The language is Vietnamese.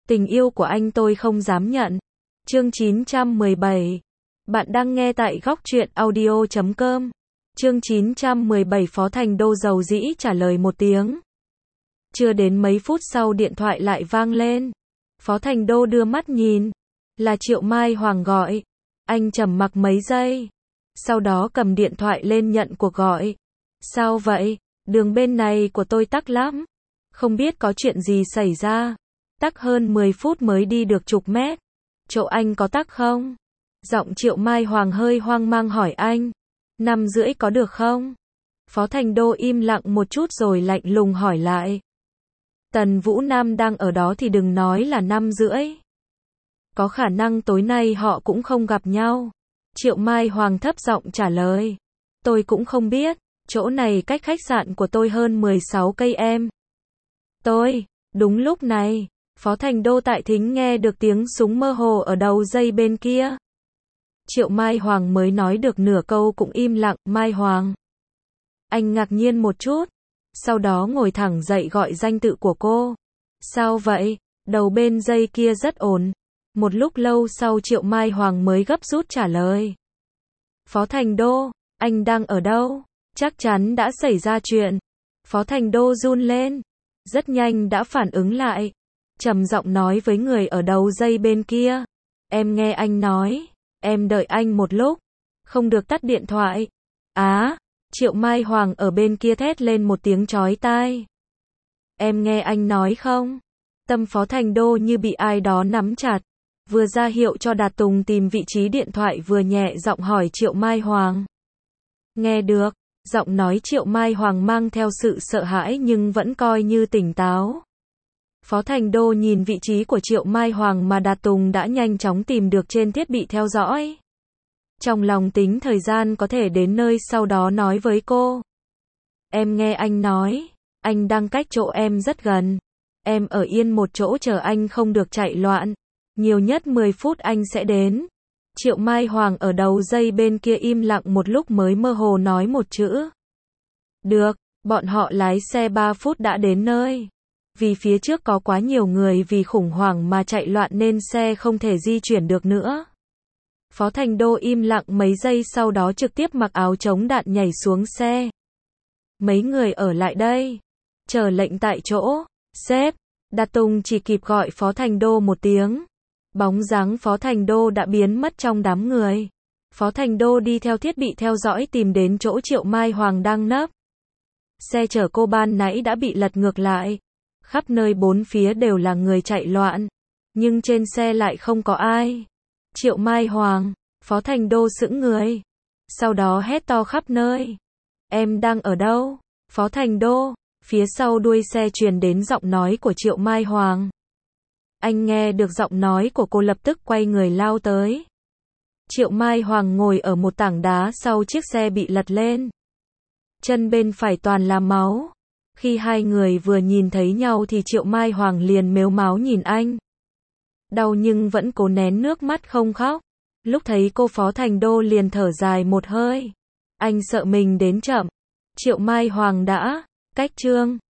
Tình yêu của anh tôi không dám nhận. Chương 917. Bạn đang nghe tại Góc Truyện Audio.com. Chương 917 Phó Thành Đô dầu dĩ trả lời một tiếng. Chưa đến mấy phút sau điện thoại lại vang lên. Phó Thành Đô đưa mắt nhìn. Là Triệu Mai Hoàng gọi. Anh trầm mặc mấy giây. Sau đó cầm điện thoại lên nhận cuộc gọi. Sao vậy? Đường bên này của tôi tắc lắm. Không biết có chuyện gì xảy ra. Tắc hơn 10 phút mới đi được chục mét. Chỗ anh có tắc không? Giọng Triệu Mai Hoàng hơi hoang mang hỏi anh. 5:30 có được không? Phó Thành Đô im lặng một chút rồi lạnh lùng hỏi lại. Tần Vũ Nam đang ở đó thì đừng nói là 5:30. Có khả năng tối nay họ cũng không gặp nhau. Triệu Mai Hoàng thấp giọng trả lời. Tôi cũng không biết, chỗ này cách khách sạn của tôi hơn 16 cây em. Đúng lúc này, Phó Thành Đô tại thính nghe được tiếng súng mơ hồ ở đầu dây bên kia. Triệu Mai Hoàng mới nói được nửa câu cũng im lặng. Mai Hoàng. Anh ngạc nhiên một chút, sau đó ngồi thẳng dậy gọi danh tự của cô. Sao vậy? Đầu bên dây kia rất ổn. Một lúc lâu sau Triệu Mai Hoàng mới gấp rút trả lời. Phó Thành Đô, anh đang ở đâu? Chắc chắn đã xảy ra chuyện. Phó Thành Đô run lên, rất nhanh đã phản ứng lại, trầm giọng nói với người ở đầu dây bên kia. Em nghe anh nói, em đợi anh một lúc, không được tắt điện thoại. Triệu Mai Hoàng ở bên kia thét lên một tiếng chói tai. Em nghe anh nói không? Tâm Phó Thành Đô như bị ai đó nắm chặt, vừa ra hiệu cho Đạt Tùng tìm vị trí điện thoại vừa nhẹ giọng hỏi Triệu Mai Hoàng. Nghe được, giọng nói Triệu Mai Hoàng mang theo sự sợ hãi nhưng vẫn coi như tỉnh táo. Phó Thành Đô nhìn vị trí của Triệu Mai Hoàng mà Đạt Tùng đã nhanh chóng tìm được trên thiết bị theo dõi. Trong lòng tính thời gian có thể đến nơi sau đó nói với cô. Em nghe anh nói, anh đang cách chỗ em rất gần. Em ở yên một chỗ chờ anh không được chạy loạn. Nhiều nhất 10 phút anh sẽ đến. Triệu Mai Hoàng ở đầu dây bên kia im lặng một lúc mới mơ hồ nói một chữ. Được, bọn họ lái xe 3 phút đã đến nơi. Vì phía trước có quá nhiều người vì khủng hoảng mà chạy loạn nên xe không thể di chuyển được nữa. Phó Thành Đô im lặng mấy giây sau đó trực tiếp mặc áo chống đạn nhảy xuống xe. Mấy người ở lại đây. Chờ lệnh tại chỗ. Sếp. Đạt Tùng chỉ kịp gọi Phó Thành Đô một tiếng. Bóng dáng Phó Thành Đô đã biến mất trong đám người. Phó Thành Đô đi theo thiết bị theo dõi tìm đến chỗ Triệu Mai Hoàng đang nấp. Xe chở cô ban nãy đã bị lật ngược lại. Khắp nơi bốn phía đều là người chạy loạn. Nhưng trên xe lại không có ai. Triệu Mai Hoàng. Phó Thành Đô sững người. Sau đó hét to khắp nơi. Em đang ở đâu? Phó Thành Đô. Phía sau đuôi xe truyền đến giọng nói của Triệu Mai Hoàng. Anh nghe được giọng nói của cô lập tức quay người lao tới. Triệu Mai Hoàng ngồi ở một tảng đá sau chiếc xe bị lật lên. Chân bên phải toàn là máu. Khi hai người vừa nhìn thấy nhau thì Triệu Mai Hoàng liền mếu máo nhìn anh. Đau nhưng vẫn cố nén nước mắt không khóc. Lúc thấy cô Phó Thành Đô liền thở dài một hơi. Anh sợ mình đến chậm. Triệu Mai Hoàng đã cách chương